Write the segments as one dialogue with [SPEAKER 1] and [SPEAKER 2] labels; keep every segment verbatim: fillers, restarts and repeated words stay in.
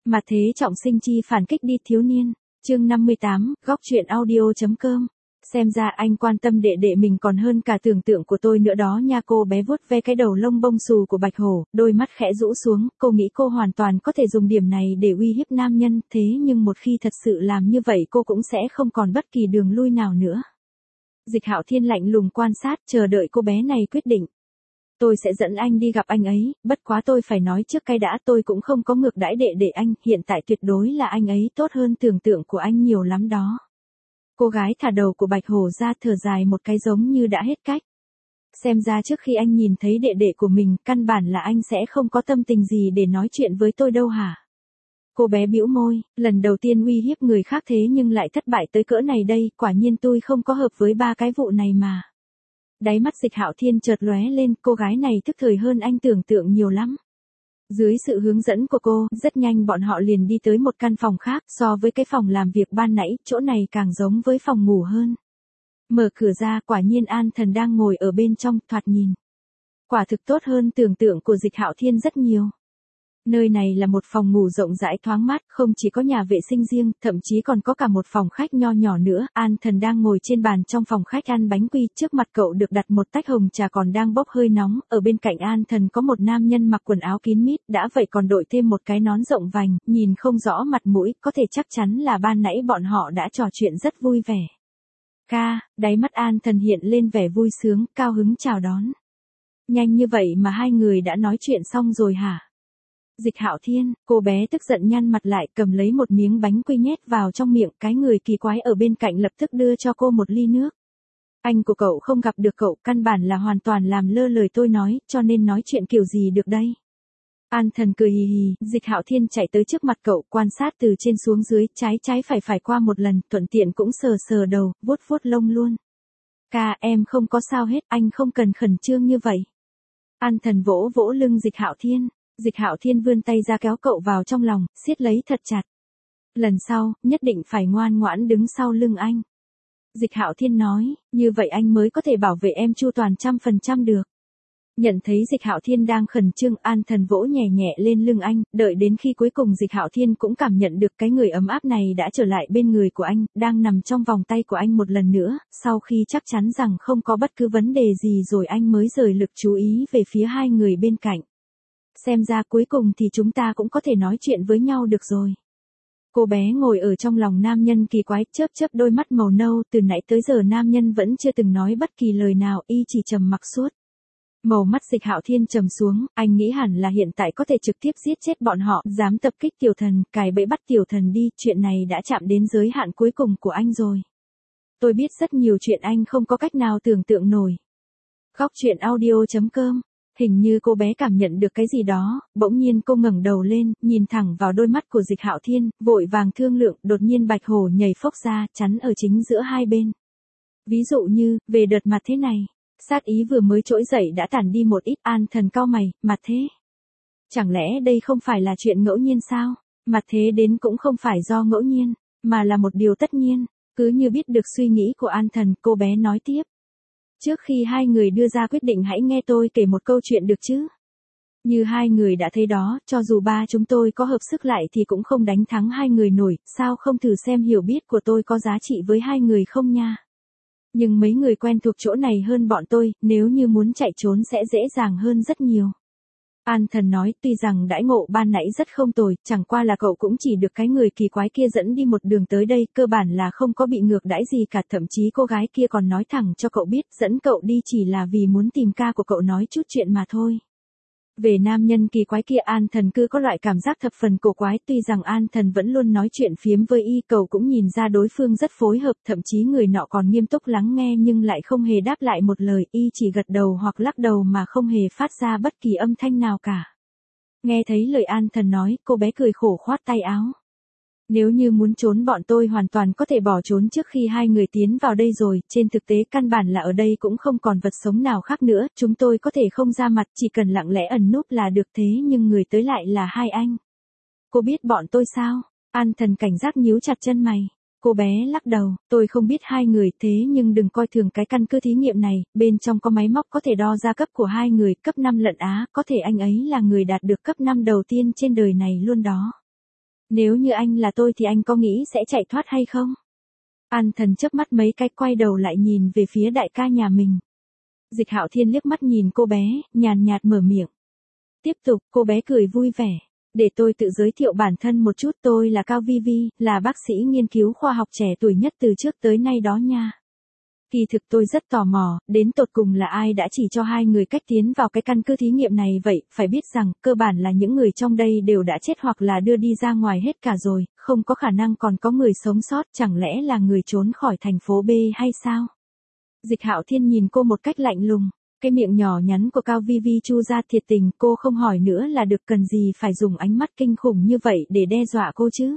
[SPEAKER 1] Mà thế trọng sinh chi phản kích đi thiếu niên. Chương năm mươi tám, góc truyện audio.com. Xem ra anh quan tâm đệ đệ mình còn hơn cả tưởng tượng của tôi nữa đó nha. Cô bé vuốt ve cái đầu lông bông xù của Bạch Hổ, đôi mắt khẽ rũ xuống, cô nghĩ cô hoàn toàn có thể dùng điểm này để uy hiếp nam nhân, thế nhưng một khi thật sự làm như vậy cô cũng sẽ không còn bất kỳ đường lui nào nữa. Dịch Hạo Thiên lạnh lùng quan sát, chờ đợi cô bé này quyết định. Tôi sẽ dẫn anh đi gặp anh ấy, bất quá tôi phải nói trước cái đã, tôi cũng không có ngược đãi đệ đệ anh, hiện tại tuyệt đối là anh ấy tốt hơn tưởng tượng của anh nhiều lắm đó. Cô gái thả đầu của Bạch Hổ ra, thở dài một cái giống như đã hết cách. Xem ra trước khi anh nhìn thấy đệ đệ của mình, căn bản là anh sẽ không có tâm tình gì để nói chuyện với tôi đâu hả? Cô bé bĩu môi, lần đầu tiên uy hiếp người khác thế nhưng lại thất bại tới cỡ này đây, quả nhiên tôi không có hợp với ba cái vụ này mà. Đáy mắt Dịch Hạo Thiên chợt lóe lên, cô gái này thức thời hơn anh tưởng tượng nhiều lắm. Dưới sự hướng dẫn của cô, rất nhanh bọn họ liền đi tới một căn phòng khác, so với cái phòng làm việc ban nãy, chỗ này càng giống với phòng ngủ hơn. Mở cửa ra, quả nhiên An Thần đang ngồi ở bên trong, thoạt nhìn. Quả thực tốt hơn tưởng tượng của Dịch Hạo Thiên rất nhiều. Nơi này là một phòng ngủ rộng rãi thoáng mát, không chỉ có nhà vệ sinh riêng, thậm chí còn có cả một phòng khách nho nhỏ nữa. An Thần đang ngồi trên bàn trong phòng khách ăn bánh quy, trước mặt cậu được đặt một tách hồng trà còn đang bốc hơi nóng, ở bên cạnh An Thần có một nam nhân mặc quần áo kín mít, đã vậy còn đội thêm một cái nón rộng vành, nhìn không rõ mặt mũi, có thể chắc chắn là ban nãy bọn họ đã trò chuyện rất vui vẻ. Ca, đáy mắt An Thần hiện lên vẻ vui sướng, cao hứng chào đón. Nhanh như vậy mà hai người đã nói chuyện xong rồi hả? Dịch Hạo Thiên, cô bé tức giận nhăn mặt lại, cầm lấy một miếng bánh quy nhét vào trong miệng, cái người kỳ quái ở bên cạnh lập tức đưa cho cô một ly nước. Anh của cậu không gặp được cậu, căn bản là hoàn toàn làm lơ lời tôi nói, cho nên nói chuyện kiểu gì được đây. An Thần cười hì hì, Dịch Hạo Thiên chạy tới trước mặt cậu, quan sát từ trên xuống dưới, trái trái phải phải qua một lần, thuận tiện cũng sờ sờ đầu, vuốt vuốt lông luôn. Ca, em không có sao hết, anh không cần khẩn trương như vậy. An Thần vỗ vỗ lưng Dịch Hạo Thiên. Dịch Hạo Thiên vươn tay ra kéo cậu vào trong lòng, siết lấy thật chặt. Lần sau, nhất định phải ngoan ngoãn đứng sau lưng anh. Dịch Hạo Thiên nói, như vậy anh mới có thể bảo vệ em chu toàn trăm phần trăm được. Nhận thấy Dịch Hạo Thiên đang khẩn trương, An Thần vỗ nhẹ nhẹ lên lưng anh, đợi đến khi cuối cùng Dịch Hạo Thiên cũng cảm nhận được cái người ấm áp này đã trở lại bên người của anh, đang nằm trong vòng tay của anh một lần nữa, sau khi chắc chắn rằng không có bất cứ vấn đề gì rồi anh mới rời lực chú ý về phía hai người bên cạnh. Xem ra cuối cùng thì chúng ta cũng có thể nói chuyện với nhau được rồi. Cô bé ngồi ở trong lòng nam nhân kỳ quái, chớp chớp đôi mắt màu nâu, từ nãy tới giờ nam nhân vẫn chưa từng nói bất kỳ lời nào, y chỉ trầm mặc suốt. Màu mắt Dịch Hạo Thiên trầm xuống, anh nghĩ hẳn là hiện tại có thể trực tiếp giết chết bọn họ, dám tập kích tiểu thần, cài bẫy bắt tiểu thần đi, chuyện này đã chạm đến giới hạn cuối cùng của anh rồi. Tôi biết rất nhiều chuyện anh không có cách nào tưởng tượng nổi. Góc truyện audio.com. Hình như cô bé cảm nhận được cái gì đó, bỗng nhiên cô ngẩng đầu lên, nhìn thẳng vào đôi mắt của Dịch Hạo Thiên, vội vàng thương lượng, đột nhiên Bạch Hổ nhảy phốc ra, chắn ở chính giữa hai bên. Ví dụ như, về đợt mặt thế này, sát ý vừa mới trỗi dậy đã tản đi một ít. An Thần cau mày, mặt thế. Chẳng lẽ đây không phải là chuyện ngẫu nhiên sao? Mặt thế đến cũng không phải do ngẫu nhiên, mà là một điều tất nhiên. Cứ như biết được suy nghĩ của An Thần, cô bé nói tiếp. Trước khi hai người đưa ra quyết định hãy nghe tôi kể một câu chuyện được chứ. Như hai người đã thấy đó, cho dù ba chúng tôi có hợp sức lại thì cũng không đánh thắng hai người nổi, sao không thử xem hiểu biết của tôi có giá trị với hai người không nha. Nhưng mấy người quen thuộc chỗ này hơn bọn tôi, nếu như muốn chạy trốn sẽ dễ dàng hơn rất nhiều. An Thần nói, tuy rằng đãi ngộ ban nãy rất không tồi, chẳng qua là cậu cũng chỉ được cái người kỳ quái kia dẫn đi một đường tới đây, cơ bản là không có bị ngược đãi gì cả, thậm chí cô gái kia còn nói thẳng cho cậu biết, dẫn cậu đi chỉ là vì muốn tìm ca của cậu nói chút chuyện mà thôi. Về nam nhân kỳ quái kia, An Thần cứ có loại cảm giác thập phần cổ quái, tuy rằng An Thần vẫn luôn nói chuyện phiếm với y, cậu cũng nhìn ra đối phương rất phối hợp, thậm chí người nọ còn nghiêm túc lắng nghe nhưng lại không hề đáp lại một lời, y chỉ gật đầu hoặc lắc đầu mà không hề phát ra bất kỳ âm thanh nào cả. Nghe thấy lời An Thần nói, cô bé cười khổ khoát tay áo. Nếu như muốn trốn bọn tôi hoàn toàn có thể bỏ trốn trước khi hai người tiến vào đây rồi, trên thực tế căn bản là ở đây cũng không còn vật sống nào khác nữa, chúng tôi có thể không ra mặt, chỉ cần lặng lẽ ẩn núp là được, thế nhưng người tới lại là hai anh. Cô biết bọn tôi sao? An Thần cảnh giác nhíu chặt chân mày. Cô bé lắc đầu, tôi không biết hai người, thế nhưng đừng coi thường cái căn cứ thí nghiệm này, bên trong có máy móc có thể đo ra cấp của hai người, cấp năm lận á, có thể anh ấy là người đạt được cấp năm đầu tiên trên đời này luôn đó. Nếu như anh là tôi thì anh có nghĩ sẽ chạy thoát hay không? An Thần chớp mắt mấy cái quay đầu lại nhìn về phía đại ca nhà mình. Dịch Hạo Thiên liếc mắt nhìn cô bé, nhàn nhạt mở miệng. Tiếp tục, cô bé cười vui vẻ. Để tôi tự giới thiệu bản thân một chút, tôi là Cao Vi Vi, là bác sĩ nghiên cứu khoa học trẻ tuổi nhất từ trước tới nay đó nha. Kỳ thực tôi rất tò mò, đến tột cùng là ai đã chỉ cho hai người cách tiến vào cái căn cứ thí nghiệm này vậy, phải biết rằng, cơ bản là những người trong đây đều đã chết hoặc là đưa đi ra ngoài hết cả rồi, không có khả năng còn có người sống sót, chẳng lẽ là người trốn khỏi thành phố B hay sao? Dịch Hạo Thiên nhìn cô một cách lạnh lùng, cái miệng nhỏ nhắn của Cao Vi Vi chu ra thiệt tình, cô không hỏi nữa là được, cần gì phải dùng ánh mắt kinh khủng như vậy để đe dọa cô chứ?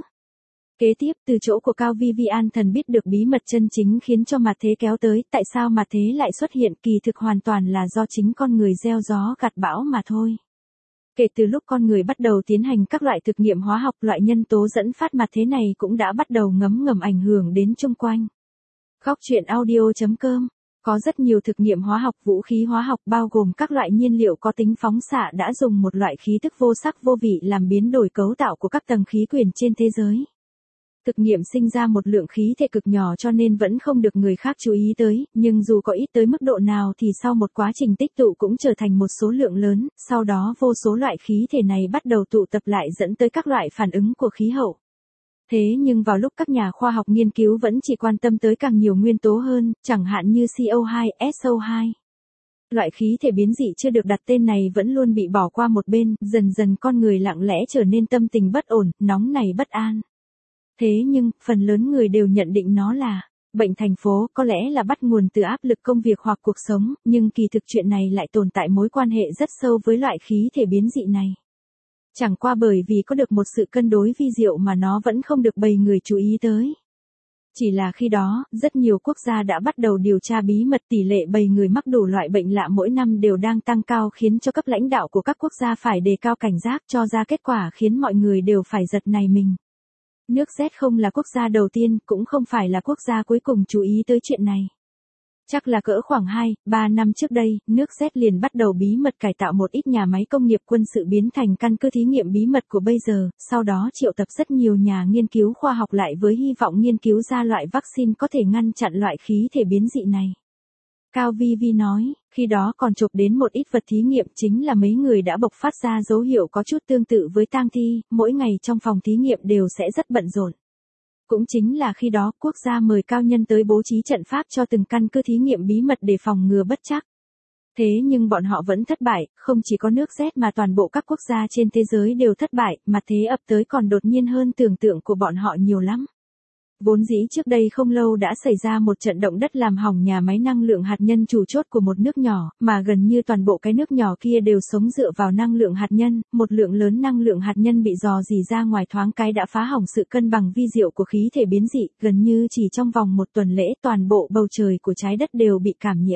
[SPEAKER 1] Kế tiếp, từ chỗ của Cao Vi Vi, An Thần biết được bí mật chân chính khiến cho mặt thế kéo tới, tại sao mặt thế lại xuất hiện, kỳ thực hoàn toàn là do chính con người gieo gió gặt bão mà thôi. Kể từ lúc con người bắt đầu tiến hành các loại thực nghiệm hóa học, loại nhân tố dẫn phát mặt thế này cũng đã bắt đầu ngấm ngầm ảnh hưởng đến chung quanh. Góc truyện audio chấm com có rất nhiều thực nghiệm hóa học, vũ khí hóa học bao gồm các loại nhiên liệu có tính phóng xạ đã dùng một loại khí tức vô sắc vô vị làm biến đổi cấu tạo của các tầng khí quyển trên thế giới. Thực nghiệm sinh ra một lượng khí thể cực nhỏ cho nên vẫn không được người khác chú ý tới, nhưng dù có ít tới mức độ nào thì sau một quá trình tích tụ cũng trở thành một số lượng lớn, sau đó vô số loại khí thể này bắt đầu tụ tập lại dẫn tới các loại phản ứng của khí hậu. Thế nhưng vào lúc các nhà khoa học nghiên cứu vẫn chỉ quan tâm tới càng nhiều nguyên tố hơn, chẳng hạn như C O hai, S O hai. Loại khí thể biến dị chưa được đặt tên này vẫn luôn bị bỏ qua một bên, dần dần con người lặng lẽ trở nên tâm tình bất ổn, nóng nảy bất an. Thế nhưng, phần lớn người đều nhận định nó là bệnh thành phố, có lẽ là bắt nguồn từ áp lực công việc hoặc cuộc sống, nhưng kỳ thực chuyện này lại tồn tại mối quan hệ rất sâu với loại khí thể biến dị này. Chẳng qua bởi vì có được một sự cân đối vi diệu mà nó vẫn không được bầy người chú ý tới. Chỉ là khi đó, rất nhiều quốc gia đã bắt đầu điều tra bí mật, tỷ lệ bầy người mắc đủ loại bệnh lạ mỗi năm đều đang tăng cao, khiến cho cấp lãnh đạo của các quốc gia phải đề cao cảnh giác, cho ra kết quả khiến mọi người đều phải giật nảy mình. Nước Z không là quốc gia đầu tiên, cũng không phải là quốc gia cuối cùng chú ý tới chuyện này. Chắc là cỡ khoảng hai, ba năm trước đây, nước Z liền bắt đầu bí mật cải tạo một ít nhà máy công nghiệp quân sự biến thành căn cứ thí nghiệm bí mật của bây giờ, sau đó triệu tập rất nhiều nhà nghiên cứu khoa học lại với hy vọng nghiên cứu ra loại vaccine có thể ngăn chặn loại khí thể biến dị này. Cao Vi Vi nói, khi đó còn chụp đến một ít vật thí nghiệm, chính là mấy người đã bộc phát ra dấu hiệu có chút tương tự với tang thi, mỗi ngày trong phòng thí nghiệm đều sẽ rất bận rộn. Cũng chính là khi đó, quốc gia mời cao nhân tới bố trí trận pháp cho từng căn cứ thí nghiệm bí mật để phòng ngừa bất trắc. Thế nhưng bọn họ vẫn thất bại, không chỉ có nước Z mà toàn bộ các quốc gia trên thế giới đều thất bại, mà thế ập tới còn đột nhiên hơn tưởng tượng của bọn họ nhiều lắm. Vốn dĩ trước đây không lâu đã xảy ra một trận động đất làm hỏng nhà máy năng lượng hạt nhân chủ chốt của một nước nhỏ, mà gần như toàn bộ cái nước nhỏ kia đều sống dựa vào năng lượng hạt nhân, một lượng lớn năng lượng hạt nhân bị dò dỉ ra ngoài thoáng cái đã phá hỏng sự cân bằng vi diệu của khí thể biến dị, gần như chỉ trong vòng một tuần lễ toàn bộ bầu trời của trái đất đều bị cảm nhiễm.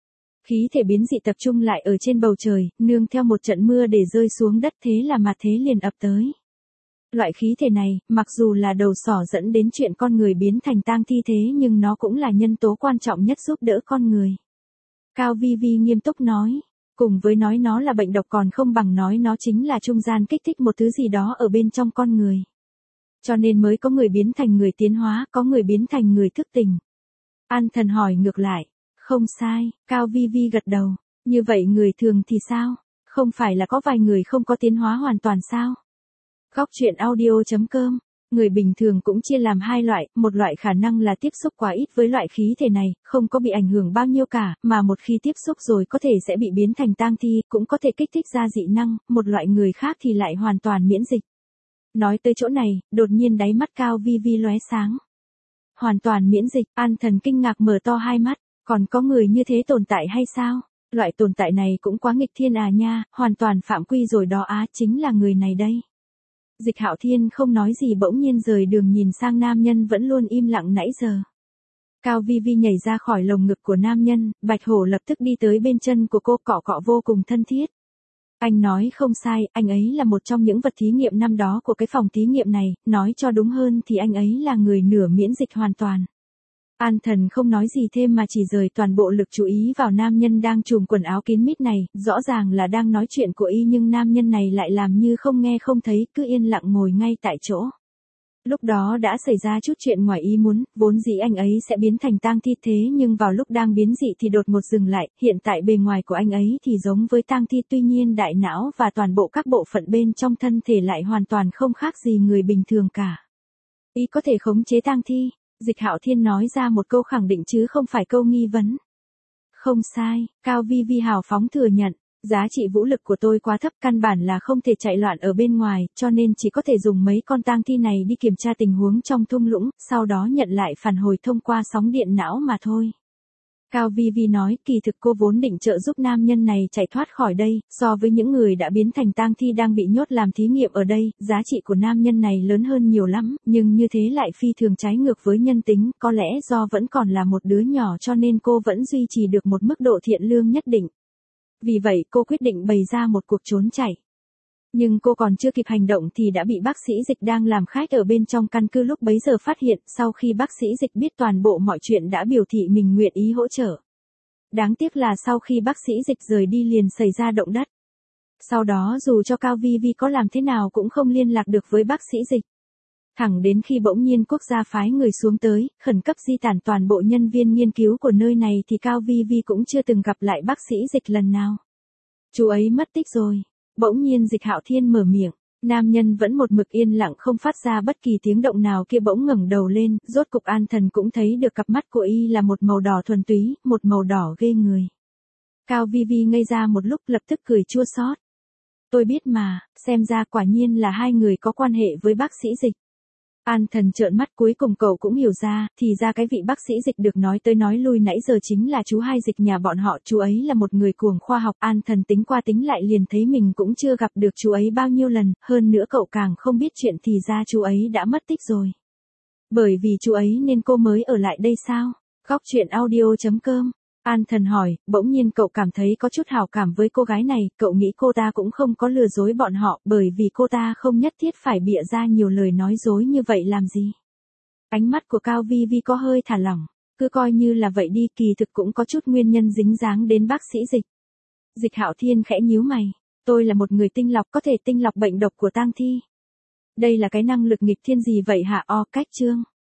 [SPEAKER 1] Khí thể biến dị tập trung lại ở trên bầu trời, nương theo một trận mưa để rơi xuống đất, thế là mặt thế liền ập tới. Loại khí thể này, mặc dù là đầu sỏ dẫn đến chuyện con người biến thành tang thi thế nhưng nó cũng là nhân tố quan trọng nhất giúp đỡ con người. Cao Vi Vi nghiêm túc nói, cùng với nói nó là bệnh độc còn không bằng nói nó chính là trung gian kích thích một thứ gì đó ở bên trong con người. Cho nên mới có người biến thành người tiến hóa, có người biến thành người thức tỉnh. An Thần hỏi ngược lại, không sai, Cao Vi Vi gật đầu, như vậy người thường thì sao? Không phải là có vài người không có tiến hóa hoàn toàn sao? Góc truyện audio chấm com, người bình thường cũng chia làm hai loại, một loại khả năng là tiếp xúc quá ít với loại khí thể này, không có bị ảnh hưởng bao nhiêu cả, mà một khi tiếp xúc rồi có thể sẽ bị biến thành tang thi, cũng có thể kích thích ra dị năng, một loại người khác thì lại hoàn toàn miễn dịch. Nói tới chỗ này, đột nhiên đáy mắt Cao Vi Vi lóe sáng. Hoàn toàn miễn dịch, An Thần kinh ngạc mở to hai mắt, còn có người như thế tồn tại hay sao? Loại tồn tại này cũng quá nghịch thiên à nha, hoàn toàn phạm quy rồi đó á, chính là người này đây. Dịch Hạo Thiên không nói gì bỗng nhiên rời đường nhìn sang nam nhân vẫn luôn im lặng nãy giờ. Cao Vi Vi nhảy ra khỏi lồng ngực của nam nhân, Bạch Hổ lập tức đi tới bên chân của cô, cọ cọ vô cùng thân thiết. Anh nói không sai, anh ấy là một trong những vật thí nghiệm năm đó của cái phòng thí nghiệm này, nói cho đúng hơn thì anh ấy là người nửa miễn dịch hoàn toàn. An Thần không nói gì thêm mà chỉ rời toàn bộ lực chú ý vào nam nhân đang trùm quần áo kín mít này, rõ ràng là đang nói chuyện của y nhưng nam nhân này lại làm như không nghe không thấy, cứ yên lặng ngồi ngay tại chỗ. Lúc đó đã xảy ra chút chuyện ngoài ý muốn, vốn dĩ anh ấy sẽ biến thành tang thi thế nhưng vào lúc đang biến dị thì đột ngột dừng lại, hiện tại bề ngoài của anh ấy thì giống với tang thi tuy nhiên đại não và toàn bộ các bộ phận bên trong thân thể lại hoàn toàn không khác gì người bình thường cả. Ý có thể khống chế tang thi, Dịch Hạo Thiên nói ra một câu khẳng định chứ không phải câu nghi vấn. Không sai, Cao Vi Vi hào phóng thừa nhận. Giá trị vũ lực của tôi quá thấp căn bản là không thể chạy loạn ở bên ngoài, cho nên chỉ có thể dùng mấy con tang thi này đi kiểm tra tình huống trong thung lũng, sau đó nhận lại phản hồi thông qua sóng điện não mà thôi. Cao Vi Vi nói, kỳ thực cô vốn định trợ giúp nam nhân này chạy thoát khỏi đây, so với những người đã biến thành tang thi đang bị nhốt làm thí nghiệm ở đây, giá trị của nam nhân này lớn hơn nhiều lắm, nhưng như thế lại phi thường trái ngược với nhân tính, có lẽ do vẫn còn là một đứa nhỏ cho nên cô vẫn duy trì được một mức độ thiện lương nhất định. Vì vậy cô quyết định bày ra một cuộc trốn chạy. Nhưng cô còn chưa kịp hành động thì đã bị bác sĩ Dịch đang làm khách ở bên trong căn cứ lúc bấy giờ phát hiện, sau khi bác sĩ Dịch biết toàn bộ mọi chuyện đã biểu thị mình nguyện ý hỗ trợ. Đáng tiếc là sau khi bác sĩ Dịch rời đi liền xảy ra động đất. Sau đó dù cho Cao Vi Vi có làm thế nào cũng không liên lạc được với bác sĩ Dịch. Thẳng đến khi bỗng nhiên quốc gia phái người xuống tới, khẩn cấp di tản toàn bộ nhân viên nghiên cứu của nơi này thì Cao Vi Vi cũng chưa từng gặp lại bác sĩ Dịch lần nào. Chú ấy mất tích rồi. Bỗng nhiên Dịch Hạo Thiên mở miệng, nam nhân vẫn một mực yên lặng không phát ra bất kỳ tiếng động nào kia bỗng ngẩng đầu lên, rốt cục An Thần cũng thấy được cặp mắt của y là một màu đỏ thuần túy, một màu đỏ ghê người. Cao Vi Vi ngây ra một lúc lập tức cười chua xót. Tôi biết mà, xem ra quả nhiên là hai người có quan hệ với bác sĩ Dịch. An Thần trợn mắt cuối cùng cậu cũng hiểu ra, thì ra cái vị bác sĩ Dịch được nói tới nói lui nãy giờ chính là chú hai Dịch nhà bọn họ, chú ấy là một người cuồng khoa học. An Thần tính qua tính lại liền thấy mình cũng chưa gặp được chú ấy bao nhiêu lần, hơn nữa cậu càng không biết chuyện thì ra chú ấy đã mất tích rồi. Bởi vì chú ấy nên cô mới ở lại đây sao? Góc truyện audio chấm com An Thần hỏi, bỗng nhiên cậu cảm thấy có chút hảo cảm với cô gái này, cậu nghĩ cô ta cũng không có lừa dối bọn họ, bởi vì cô ta không nhất thiết phải bịa ra nhiều lời nói dối như vậy làm gì. Ánh mắt của Cao Vi Vi có hơi thả lỏng, cứ coi như là vậy đi, kỳ thực cũng có chút nguyên nhân dính dáng đến bác sĩ Dịch. Dịch Hạo Thiên khẽ nhíu mày, tôi là một người tinh lọc có thể tinh lọc bệnh độc của tang thi. Đây là cái năng lực nghịch thiên gì vậy hả o cách chương?